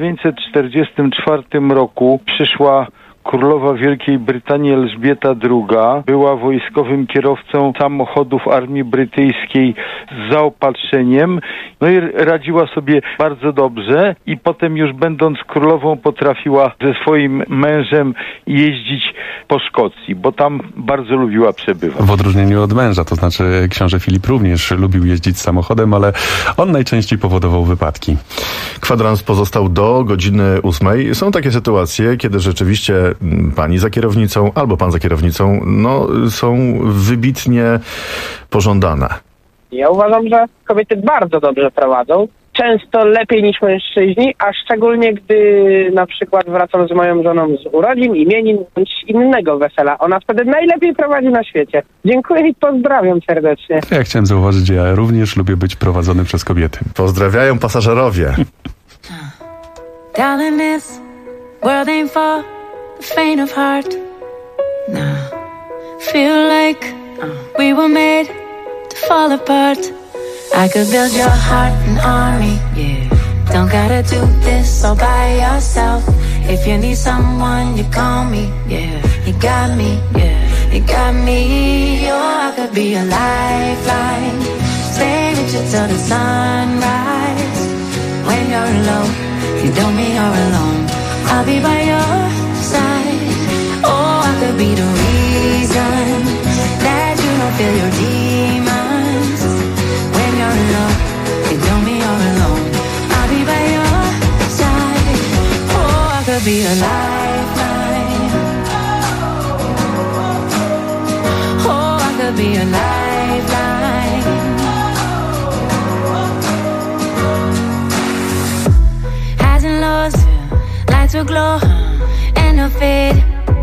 1944 roku przyszła królowa Wielkiej Brytanii Elżbieta II. Była wojskowym kierowcą samochodów armii brytyjskiej z zaopatrzeniem. No i radziła sobie bardzo dobrze i potem już będąc królową potrafiła ze swoim mężem jeździć po Szkocji, bo tam bardzo lubiła przebywać. W odróżnieniu od męża, to znaczy książę Filip również lubił jeździć samochodem, ale on najczęściej powodował wypadki. Kwadrans pozostał do godziny 8. Są takie sytuacje, kiedy rzeczywiście pani za kierownicą albo pan za kierownicą są wybitnie pożądane. Ja uważam, że kobiety bardzo dobrze prowadzą. Często lepiej niż mężczyźni, a szczególnie gdy na przykład wracam z moją żoną z urodzin, imienin bądź innego wesela. Ona wtedy najlepiej prowadzi na świecie. Dziękuję i pozdrawiam serdecznie. Ja chciałem zauważyć, że ja również lubię być prowadzony przez kobiety. Pozdrawiają pasażerowie. Darling, this world ain't for the faint of heart. No. Feel like we were made to fall apart. I could build your heart an army, yeah. Don't gotta do this all by yourself. If you need someone, you call me, yeah. You got me, yeah. You got me, I could be a lifeline. Stay with you till the sunrise. When you're alone, you don't mean you're alone. I'll be by your side. Oh, I could be the reason that you don't feel your demons. When you're alone, you don't mean you're alone. I'll be by your side. Oh, I could be a lifeline. Oh, I could be a lifeline. Highs and lows, lights will glow and they'll fade.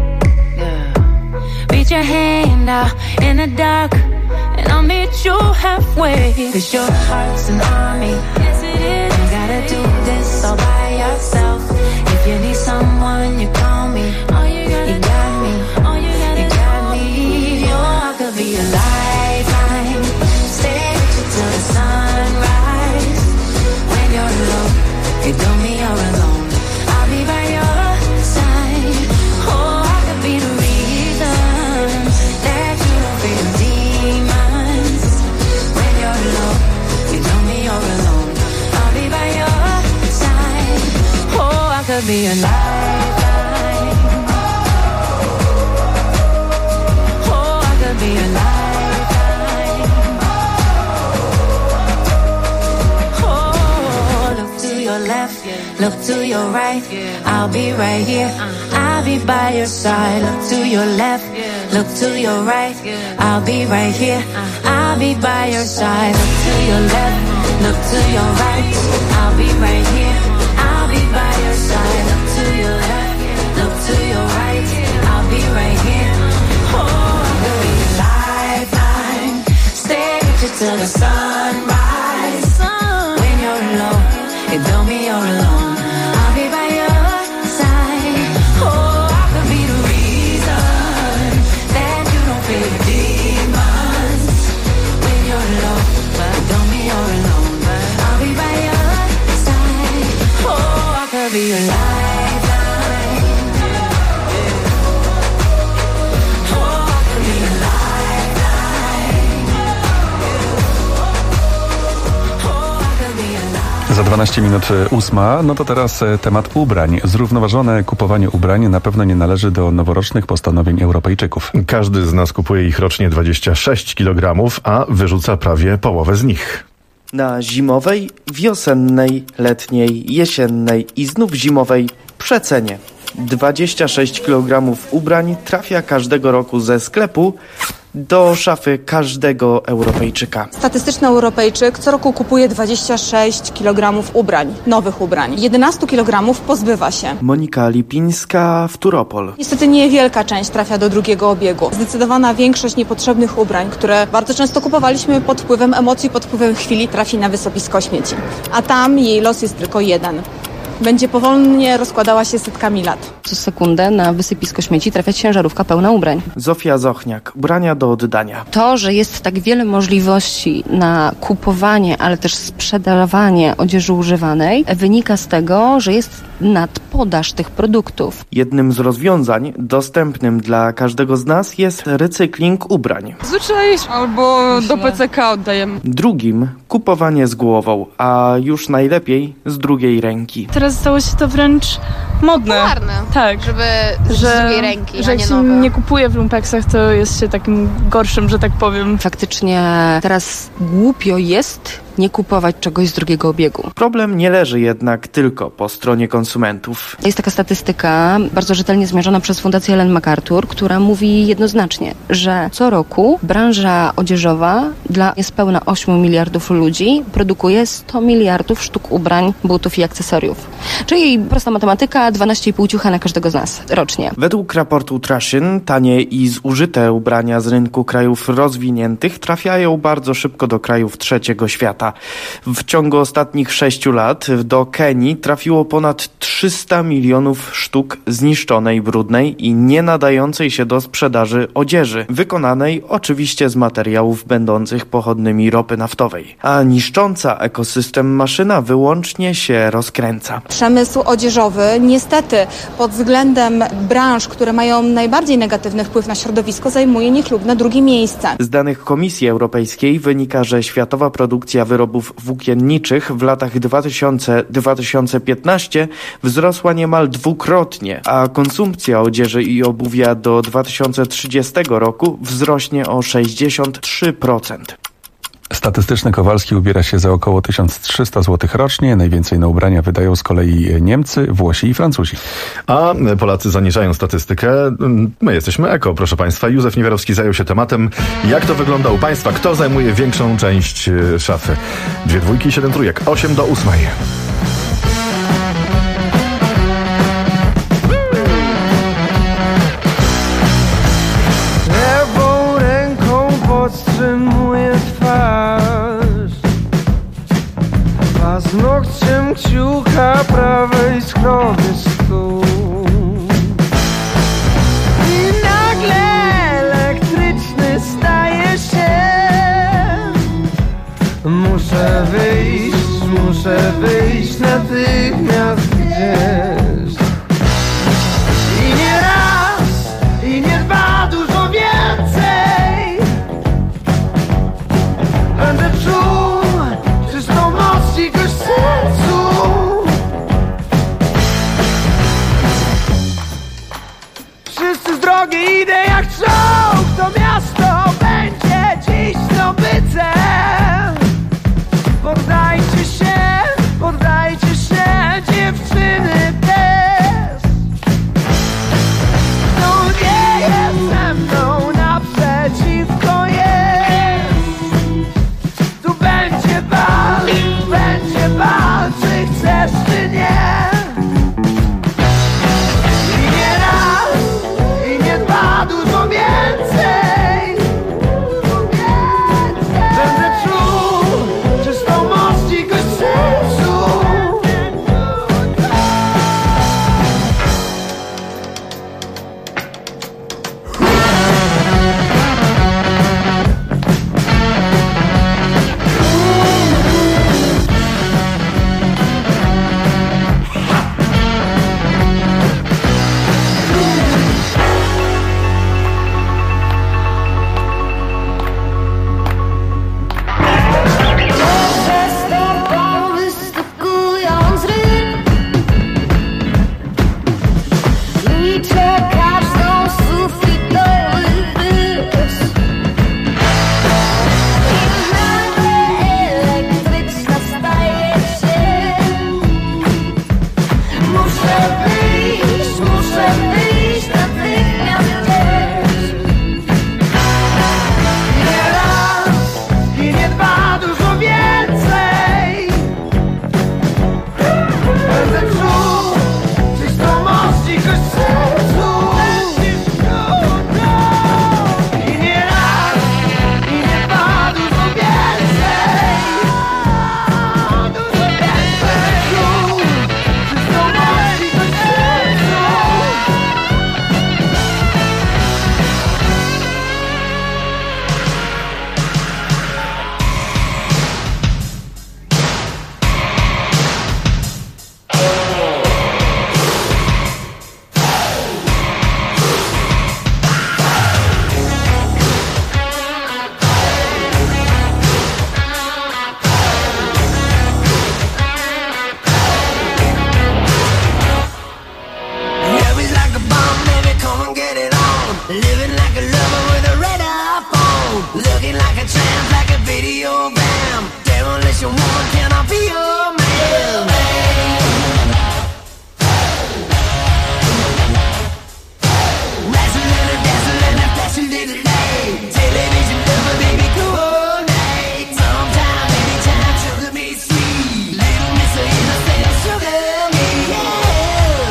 Reach your hand out in the dark and I'll meet you halfway. 'Cause your heart's an army. Yes it is. You gotta do this all by yourself. If you need someone, you call me. You got me. You got me. Oh, I could be a lifeline. Stay with you till the sunrise. When you're alone, you don't mean you're alone. I'll be by your side. Oh, I could be the reason that you don't feel demons. When you're alone, you don't mean you're alone. I'll be by your side. Oh, I could be a lifeline. Oh, I could be a lifeline. Oh, look to your left, look to your right. I'll be right here. I'll be by your side. Look to your left, look to your right. I'll be right here. I'll be by your side. Look to your left, look to your right. I'll be right here. I'll be by your side. Look to your left, look to your right. I'll be right here. Oh, I could be a lifeline. Stay with you till the sunrise. When you're alone, it don't mean you're alone. I'll be by your side. Oh, I could be the reason that you don't feel your demons. When you're alone, it don't mean you're alone. I'll be by your side. Oh, I could be your lifeline. Oh, I could be your lifeline. Oh, I could be your lifeline. Za 12 minut 8, no to teraz temat ubrań. Zrównoważone kupowanie ubrań na pewno nie należy do noworocznych postanowień Europejczyków. Każdy z nas kupuje ich rocznie 26 kg, a wyrzuca prawie połowę z nich. Na zimowej, wiosennej, letniej, jesiennej i znów zimowej przecenie. 26 kg ubrań trafia każdego roku ze sklepu do szafy każdego Europejczyka. Statystyczny Europejczyk co roku kupuje 26 kg ubrań, nowych ubrań. 11 kg pozbywa się. Monika Lipińska, Turopol. Niestety niewielka część trafia do drugiego obiegu. Zdecydowana większość niepotrzebnych ubrań, które bardzo często kupowaliśmy pod wpływem emocji, pod wpływem chwili, trafi na wysypisko śmieci. A tam jej los jest tylko jeden. Będzie powolnie rozkładała się setkami lat. Co sekundę na wysypisko śmieci trafia ciężarówka pełna ubrań. Zofia Zochniak, ubrania do oddania. To, że jest tak wiele możliwości na kupowanie, ale też sprzedawanie odzieży używanej, wynika z tego, że jest nadpodaż tych produktów. Jednym z rozwiązań dostępnym dla każdego z nas jest recykling ubrań. Zwyczaj albo do PCK oddajemy. Drugim kupowanie z głową, a już najlepiej z drugiej ręki. Teraz stało się to wręcz modne. Popularne. Tak. Żeby z drugiej ręki, że a nie jak się nowe. nie kupuje w lumpeksach, to jest się takim gorszym, że tak powiem. Faktycznie teraz głupio jest nie kupować czegoś z drugiego obiegu. Problem nie leży jednak tylko po stronie konsumentów. Jest taka statystyka bardzo rzetelnie zmierzona przez Fundację Ellen MacArthur, która mówi jednoznacznie, że co roku branża odzieżowa dla niespełna 8 miliardów ludzi produkuje 100 miliardów sztuk ubrań, butów i akcesoriów. Czyli prosta matematyka, 12,5 ciucha na każdego z nas rocznie. Według raportu Trashin tanie i zużyte ubrania z rynku krajów rozwiniętych trafiają bardzo szybko do krajów trzeciego świata. W ciągu ostatnich 6 lat do Kenii trafiło ponad 300 milionów sztuk zniszczonej, brudnej i nie nadającej się do sprzedaży odzieży, wykonanej oczywiście z materiałów będących pochodnymi ropy naftowej. A niszcząca ekosystem maszyna wyłącznie się rozkręca. Przemysł odzieżowy niestety pod względem branż, które mają najbardziej negatywny wpływ na środowisko, zajmuje niechlubne drugie miejsce. Z danych Komisji Europejskiej wynika, że światowa produkcja wyrobów włókienniczych w latach 2000-2015 wzrosła niemal dwukrotnie, a konsumpcja odzieży i obuwia do 2030 roku wzrośnie o 63%. Statystyczny Kowalski ubiera się za około 1300 zł rocznie. Najwięcej na ubrania wydają z kolei Niemcy, Włosi i Francuzi. A Polacy zaniżają statystykę. My jesteśmy eko, proszę Państwa. Józef Niewiarowski zajął się tematem, jak to wygląda u Państwa, kto zajmuje większą część szafy. 2 dwójki, 7 trójek, 8 do 8. Lewą ręką podtrzymuję twarz, paznokciem kciuka prawej schrony stół. I nagle elektryczny staje się. Muszę wyjść natychmiast gdzieś. I nie raz, i nie dwa, dużo więcej. Będę czuł czystą moc i gość w sercu. Wszyscy z drogi idę jak czołg. To miasto będzie dziś zdobycem. Poddajcie się, dziś. your woman, can I be your man? Razzle and dazzle and a flash a little light. Television lover, baby, come all night. Sometime, anytime, sugar me sweet. Little miss of innocent, sugar me, yeah.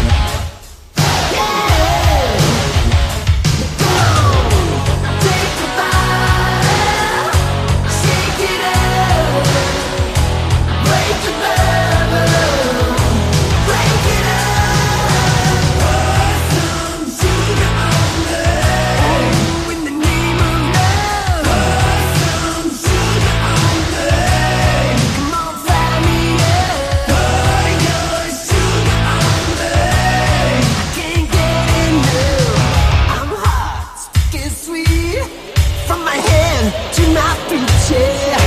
Yeah. Come on, take the fire, shake it up, break the bubble, break it up. Put some sugar on me, oh, in the name of love. Put some sugar on me, come on, fire me up. Put your sugar on me, I can't get enough. I'm hot, sticky sweet, from my head to my feet, yeah.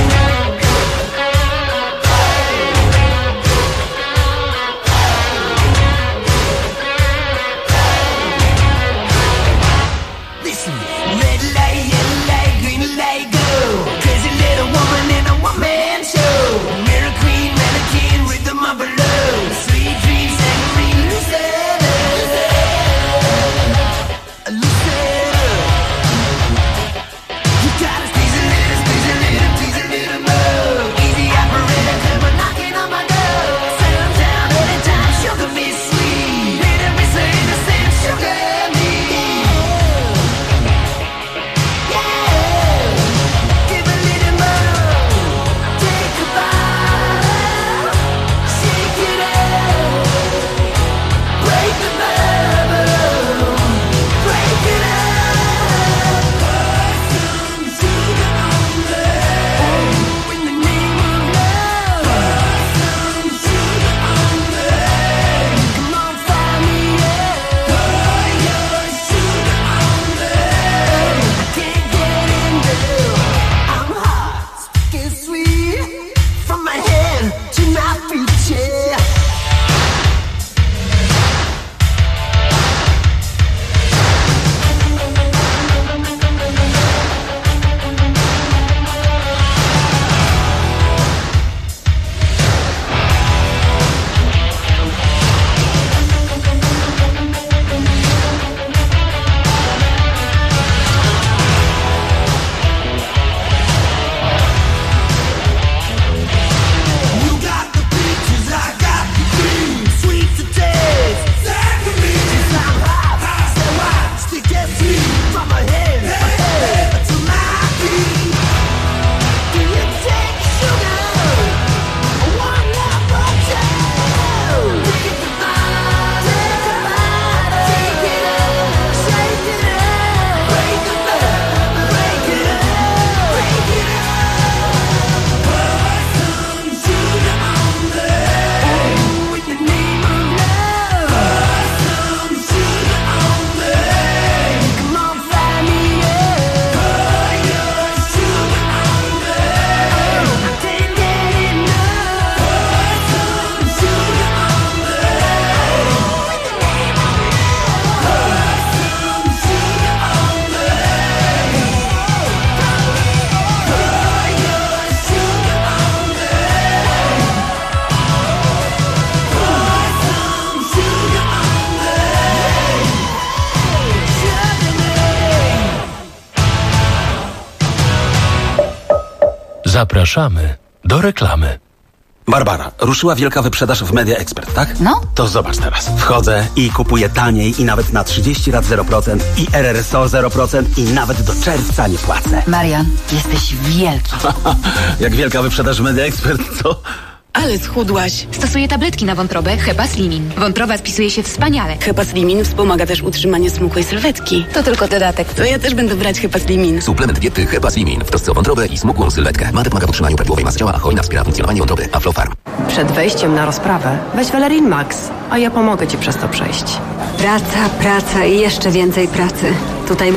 Listen, red light, yellow light, green light, go. Crazy little woman in a one-man show. Mirror queen, mannequin, rhythm of her love. Sweet dreams, angry, lose it up. Lose it up. You gotta squeeze a little, squeeze a little, tease a little more. Easy operator, come on, knocking on my door. Settle down, anytime, sugar me sweet. Little miss of innocent, sugar me. Yeah. Give a little more. Take a bite. Shake it up. Break the bubble. Break it up. Put some sugar on me, oh, in the name of love. Put some sugar on me, come on, fire me up. Put your sugar on me, I can't get enough. I'm hot, sticky sweet, from my head to my feet, yeah. You got the peaches, I got the cream. Sweet to taste, saccharin. Yes, I'm hot, so hot, sticky sweet, from my head to my feet. Do you take sugar? One number two. Take the bite, take it up, shake it up, break the bubble, break it up, break it up. Put some sugar on me, oh, in the name of love. Put some sugar on me, come on, fire me up. Put your sugar on me, I can't get enough. Put some sugar on me, oh, in the name of love. Put some sugar on me, put your sugar on me. Zapraszamy do reklamy. Barbara, ruszyła wielka wyprzedaż w Media Expert, tak? No. To zobacz teraz. Wchodzę i kupuję taniej i nawet na 30 lat 0% i RRSO 0% i nawet do czerwca nie płacę. Marian, jesteś wielki. Jak wielka wyprzedaż w Media Expert, co? Ale schudłaś. Stosuję tabletki na wątrobę Hepa Slimin. Wątroba spisuje się wspaniale. Hepa Slimin wspomaga też utrzymanie smukłej sylwetki. To tylko dodatek. To ja też będę brać Hepa Slimin. Suplement diety Hepa Slimin w trosce o wątrobę i smukłą sylwetkę. Ma pomaga w utrzymaniu prawidłowej masy ciała, a hojna wspiera funkcjonowanie wątroby. Aflofarm. Przed wejściem na rozprawę weź Valerin Max, a ja pomogę Ci przez to przejść. Praca, praca i jeszcze więcej pracy. Tutaj